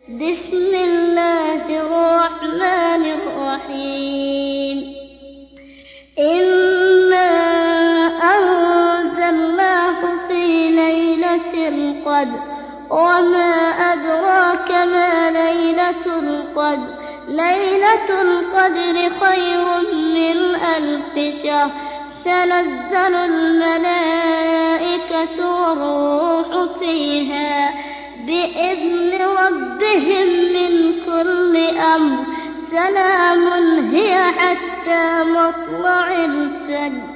بسم الله الرحمن الرحيم إنا أنزلناه في ليلة القدر وما أدراك ما ليلة القدر ليلة القدر خير من 1000 شهر تنزل الملائكة والروح فيها بإذن ربهم من كل أمر سلام هي حتى مطلع الفجر.